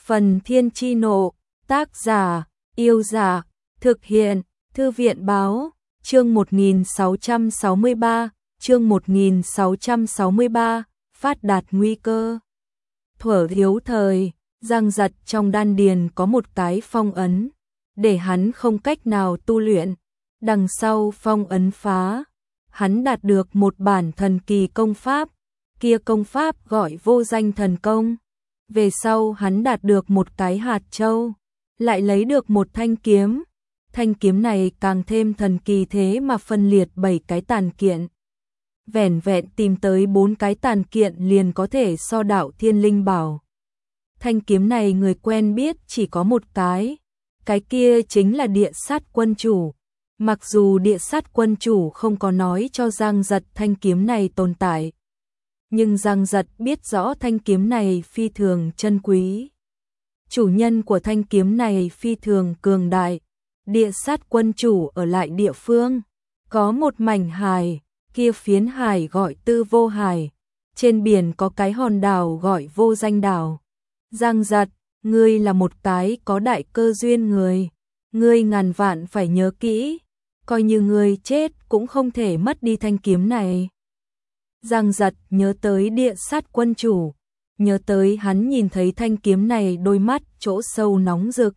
Phần Thiên Chi Nộ, tác giả, Yêu Giả, thực hiện, Thư viện Báo, chương 1663, chương 1663, phát đạt nguy cơ. Thuở thiếu thời, Giang Giật trong đan điền có một cái phong ấn, để hắn không cách nào tu luyện. Đằng sau phong ấn phá, hắn đạt được một bản thần kỳ công pháp, kia công pháp gọi Vô Danh Thần Công. Về sau hắn đạt được một cái hạt châu, lại lấy được một thanh kiếm. Thanh kiếm này càng thêm thần kỳ thế mà phân liệt 7 cái tàn kiện. Vẻn vẹn tìm tới 4 cái tàn kiện liền có thể so đạo thiên linh bảo. Thanh kiếm này người quen biết chỉ có một cái kia chính là Địa Sát Quân Chủ. Mặc dù Địa Sát Quân Chủ không có nói cho Giang Giật thanh kiếm này tồn tại, nhưng Giang Giật biết rõ thanh kiếm này phi thường chân quý. Chủ nhân của thanh kiếm này phi thường cường đại. Địa Sát Quân Chủ ở lại địa phương, có một mảnh hải, kia phiến hải gọi Tư Vô Hải. Trên biển có cái hòn đảo gọi Vô Danh Đảo. Giang Giật, ngươi là một cái có đại cơ duyên người. Ngươi ngàn vạn phải nhớ kỹ, coi như ngươi chết cũng không thể mất đi thanh kiếm này. Giang Giật nhớ tới Địa Sát Quân Chủ, nhớ tới hắn nhìn thấy thanh kiếm này đôi mắt chỗ sâu nóng rực.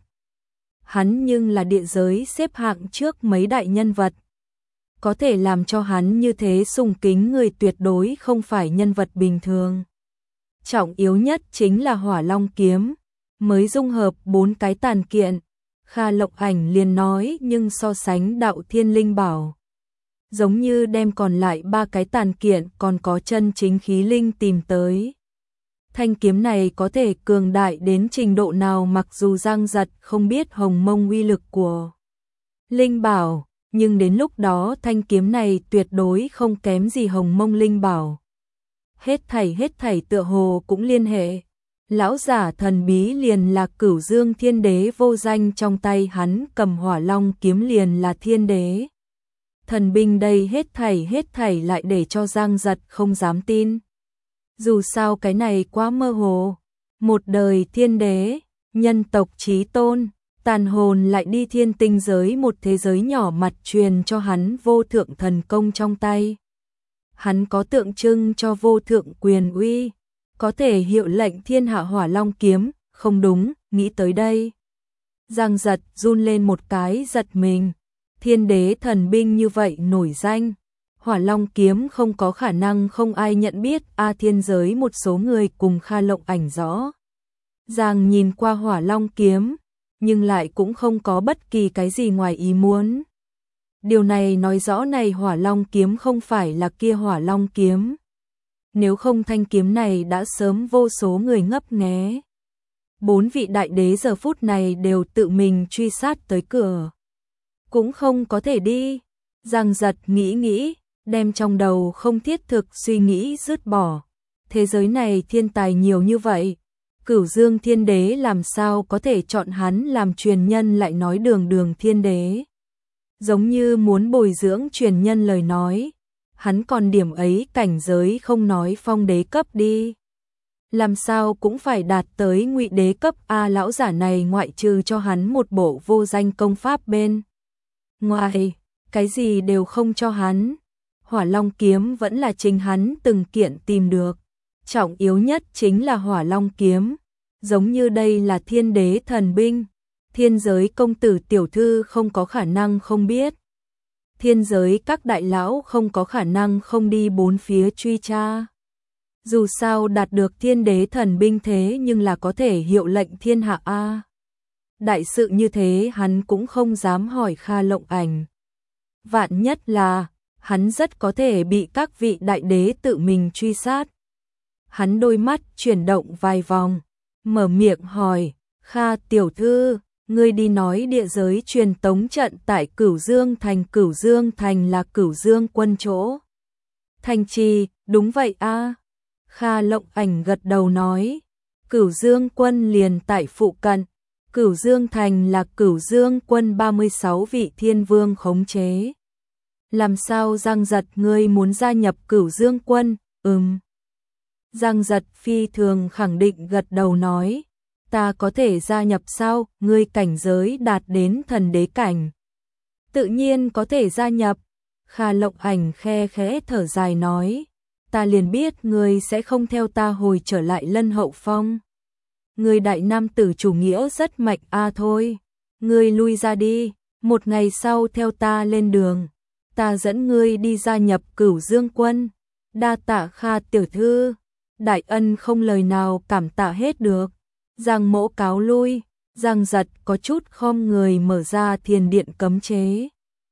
Hắn nhưng là địa giới xếp hạng trước mấy đại nhân vật. Có thể làm cho hắn như thế sùng kính người tuyệt đối không phải nhân vật bình thường. Trọng yếu nhất chính là Hỏa Long kiếm, mới dung hợp 4 cái tàn kiện. Kha Lộc Ảnh liền nói nhưng so sánh đạo thiên linh bảo, giống như đem còn lại 3 cái tàn kiện còn có chân chính khí linh tìm tới. Thanh kiếm này có thể cường đại đến trình độ nào mặc dù Giang Giật không biết hồng mông uy lực của linh bảo, nhưng đến lúc đó thanh kiếm này tuyệt đối không kém gì hồng mông linh bảo. Hết thảy tựa hồ cũng liên hệ. Lão giả thần bí liền là Cửu Dương Thiên Đế vô danh, trong tay hắn cầm Hỏa Long kiếm liền là Thiên Đế thần binh. Đây hết thảy lại để cho Giang Giật không dám tin. Dù sao cái này quá mơ hồ. Một đời thiên đế, nhân tộc chí tôn, tàn hồn lại đi thiên tinh giới, một thế giới nhỏ mặt truyền cho hắn vô thượng thần công trong tay. Hắn có tượng trưng cho vô thượng quyền uy, có thể hiệu lệnh thiên hạ. Hỏa Long kiếm, không đúng, nghĩ tới đây. Giang Giật run lên một cái, giật mình. Thiên đế thần binh như vậy nổi danh, Hỏa Long kiếm không có khả năng không ai nhận biết. Thiên giới một số người cùng Kha Lộc Ảnh rõ ràng nhìn qua Hỏa Long kiếm, nhưng lại cũng không có bất kỳ cái gì ngoài ý muốn. Điều này nói rõ này Hỏa Long kiếm không phải là kia Hỏa Long kiếm. Nếu không thanh kiếm này đã sớm vô số người ngấp nghé. 4 vị đại đế giờ phút này đều tự mình truy sát tới cửa, cũng không có thể đi. Giang Giật nghĩ, đem trong đầu không thiết thực suy nghĩ dứt bỏ. Thế giới này thiên tài nhiều như vậy, Cửu Dương Thiên Đế làm sao có thể chọn hắn làm truyền nhân, lại nói đường thiên đế. Giống như muốn bồi dưỡng truyền nhân lời nói, hắn còn điểm ấy cảnh giới không nói phong đế cấp đi, làm sao cũng phải đạt tới ngụy đế cấp. Lão giả này ngoại trừ cho hắn một bộ vô danh công pháp bên ngoài, cái gì đều không cho hắn. Hỏa Long kiếm vẫn là chính hắn từng kiện tìm được. Trọng yếu nhất chính là Hỏa Long kiếm, giống như đây là thiên đế thần binh. Thiên giới công tử tiểu thư không có khả năng không biết. Thiên giới các đại lão không có khả năng không đi bốn phía truy tra. Dù sao đạt được thiên đế thần binh thế nhưng là có thể hiệu lệnh thiên hạ đại sự như thế hắn cũng không dám hỏi Kha Lộc Ảnh. Vạn nhất là hắn rất có thể bị các vị đại đế tự mình truy sát. Hắn đôi mắt chuyển động vài vòng, mở miệng hỏi, Kha tiểu thư, ngươi đi nói địa giới truyền tống trận tại Cửu Dương Thành. Cửu Dương Thành là Cửu Dương quân chỗ thành trì, đúng vậy Kha Lộc Ảnh gật đầu nói, Cửu Dương quân liền tại phụ cận. Cửu Dương Thành là Cửu Dương quân 36 vị thiên vương khống chế. Làm sao Giang Giật ngươi muốn gia nhập Cửu Dương quân? Giang Giật phi thường khẳng định gật đầu nói, ta có thể gia nhập sao? Ngươi cảnh giới đạt đến thần đế cảnh, tự nhiên có thể gia nhập. Kha Lộng Ảnh khe khẽ thở dài nói, ta liền biết ngươi sẽ không theo ta hồi trở lại Lân Hậu Phong. Ngươi đại nam tử chủ nghĩa rất mạnh thôi, ngươi lui ra đi, một ngày sau theo ta lên đường, ta dẫn ngươi đi gia nhập Cửu Dương quân. Đa tạ Kha tiểu thư, đại ân không lời nào cảm tạ hết được. Giang Mỗ cáo lui. Giang Giật có chút khom người mở ra thiền điện cấm chế,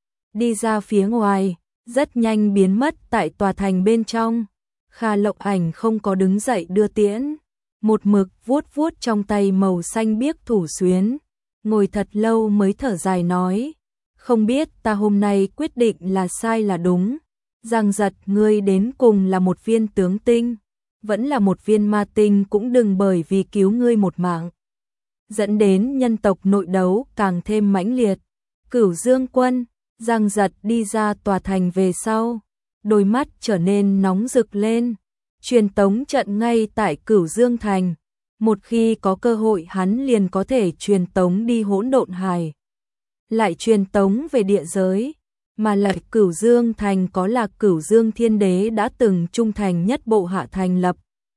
đi ra phía ngoài, rất nhanh biến mất tại tòa thành bên trong. Kha Lộng Ảnh không có đứng dậy đưa tiễn, một mực vuốt vuốt trong tay màu xanh biếc thủ xuyến, ngồi thật lâu mới thở dài nói, không biết ta hôm nay quyết định là sai là đúng. Giang Giật, ngươi đến cùng là một viên tướng tinh, vẫn là một viên ma tinh, cũng đừng bởi vì cứu ngươi một mạng dẫn đến nhân tộc nội đấu càng thêm mãnh liệt. Cửu Dương quân. Giang Giật đi ra tòa thành về sau, đôi mắt trở nên nóng rực lên. Truyền tống trận ngay tại Cửu Dương thành, một khi có cơ hội hắn liền có thể truyền tống đi Hỗn Độn Hải, lại truyền tống về địa giới. Mà lại Cửu Dương thành có là Cửu Dương Thiên Đế đã từng trung thành nhất bộ hạ thành lập.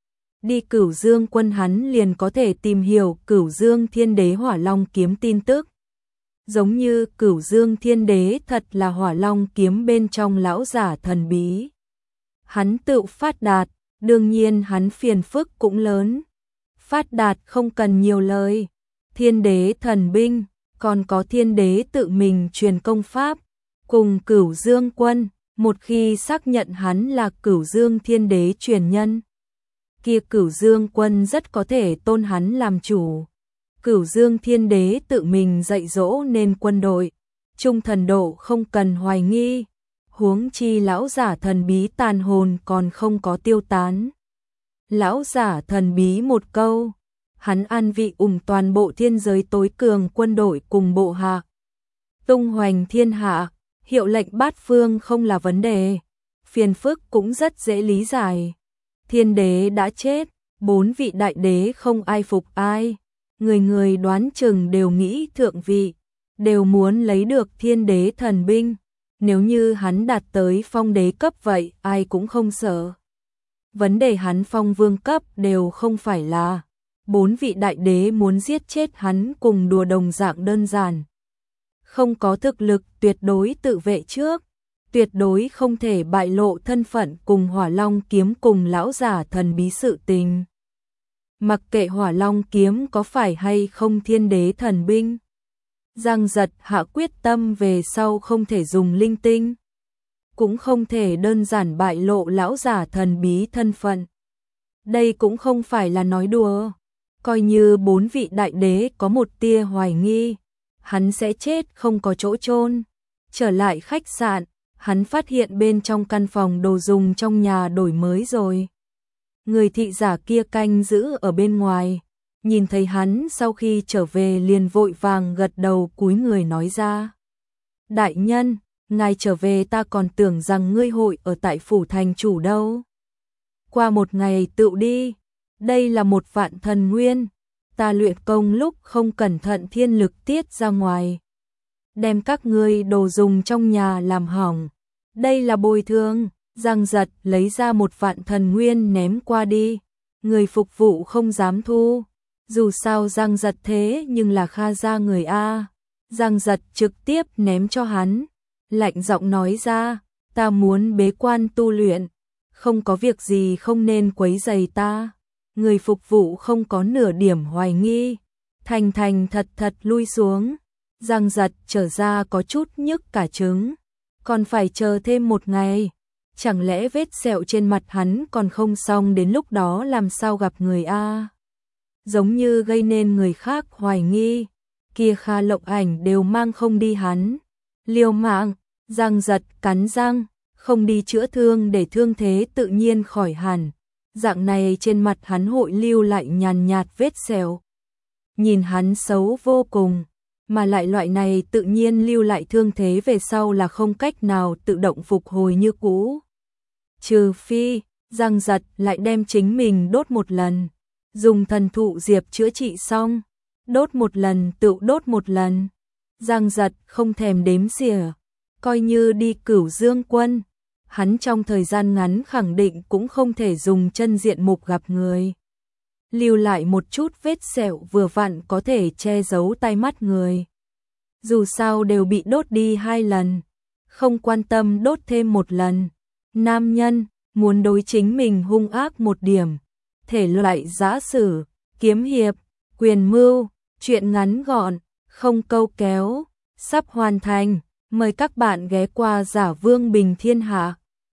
Đi Cửu Dương quân hắn liền có thể tìm hiểu Cửu Dương Thiên Đế Hỏa Long kiếm tin tức. Giống như Cửu Dương Thiên Đế thật là Hỏa Long kiếm bên trong lão giả thần bí. Hắn tự phát đạt, đương nhiên hắn phiền phức cũng lớn. Phát đạt không cần nhiều lời. Thiên Đế thần binh, còn có Thiên Đế tự mình truyền công pháp, cùng Cửu Dương quân, một khi xác nhận hắn là Cửu Dương Thiên Đế truyền nhân, kia Cửu Dương quân rất có thể tôn hắn làm chủ. Cửu Dương Thiên Đế tự mình dạy dỗ nên quân đội, trung thần độ không cần hoài nghi, huống chi lão giả thần bí tàn hồn còn không có tiêu tán. Lão giả thần bí một câu, hắn an vị toàn bộ thiên giới tối cường quân đội cùng bộ hạ, tung hoành thiên hạ, hiệu lệnh bát phương không là vấn đề, phiền phức cũng rất dễ lý giải. Thiên đế đã chết, 4 vị đại đế không ai phục ai, người người đoán chừng đều nghĩ thượng vị, đều muốn lấy được Thiên Đế thần binh, nếu như hắn đạt tới phong đế cấp vậy ai cũng không sợ. Vấn đề hắn phong vương cấp đều không phải là 4 vị đại đế muốn giết chết hắn cùng đùa đồng dạng đơn giản. Không có thực lực tuyệt đối tự vệ trước, tuyệt đối không thể bại lộ thân phận cùng Hỏa Long kiếm cùng lão giả thần bí sự tình. Mặc kệ Hỏa Long kiếm có phải hay không Thiên Đế thần binh, Giang Giật hạ quyết tâm về sau không thể dùng linh tinh, cũng không thể đơn giản bại lộ lão giả thần bí thân phận. Đây cũng không phải là nói đùa, coi như 4 vị đại đế có một tia hoài nghi, hắn sẽ chết không có chỗ chôn. Trở lại khách sạn, hắn phát hiện bên trong căn phòng đồ dùng trong nhà đổi mới rồi. Người thị giả kia canh giữ ở bên ngoài, nhìn thấy hắn sau khi trở về liền vội vàng gật đầu cúi người nói ra. Đại nhân, ngài trở về ta còn tưởng rằng ngươi hội ở tại phủ thành chủ đâu. Qua một ngày tựu đi, đây là một vạn thần nguyên, ta luyện công lúc không cẩn thận thiên lực tiết ra ngoài, đem các ngươi đồ dùng trong nhà làm hỏng, đây là bồi thường. Giang Giật lấy ra một vạn thần nguyên ném qua đi, người phục vụ không dám thu, dù sao Giang Giật thế nhưng là Kha gia người a. Giang Giật trực tiếp ném cho hắn, lạnh giọng nói ra, ta muốn bế quan tu luyện, không có việc gì không nên quấy rầy ta. Người phục vụ không có nửa điểm hoài nghi, thành thành thật thật lui xuống. Giang Giật trở ra có chút nhức cả trứng, còn phải chờ thêm một ngày. Chẳng lẽ vết sẹo trên mặt hắn còn không xong, đến lúc đó làm sao gặp người a? Giống như gây nên người khác hoài nghi, kia Kha Lộng Ảnh đều mang không đi hắn. Liều mạng, Giang Giật cắn răng, không đi chữa thương để thương thế tự nhiên khỏi hẳn. Dạng này trên mặt hắn hội lưu lại nhàn nhạt vết sẹo. Nhìn hắn xấu vô cùng, mà lại loại này tự nhiên lưu lại thương thế về sau là không cách nào tự động phục hồi như cũ. Trừ phi, Giang Giật lại đem chính mình đốt một lần, dùng thần thụ diệp chữa trị xong, đốt một lần tự đốt một lần. Giang Giật không thèm đếm xỉa, coi như đi Cửu Dương quân, hắn trong thời gian ngắn khẳng định cũng không thể dùng chân diện mục gặp người. Lưu lại một chút vết sẹo vừa vặn có thể che giấu tai mắt người. Dù sao đều bị đốt đi 2 lần, không quan tâm đốt thêm một lần. Nam nhân, muốn đối chính mình hung ác một điểm, thể loại giã sử, kiếm hiệp, quyền mưu, chuyện ngắn gọn, không câu kéo, sắp hoàn thành. Mời các bạn ghé qua Giả Vương Bình Thiên Hạ.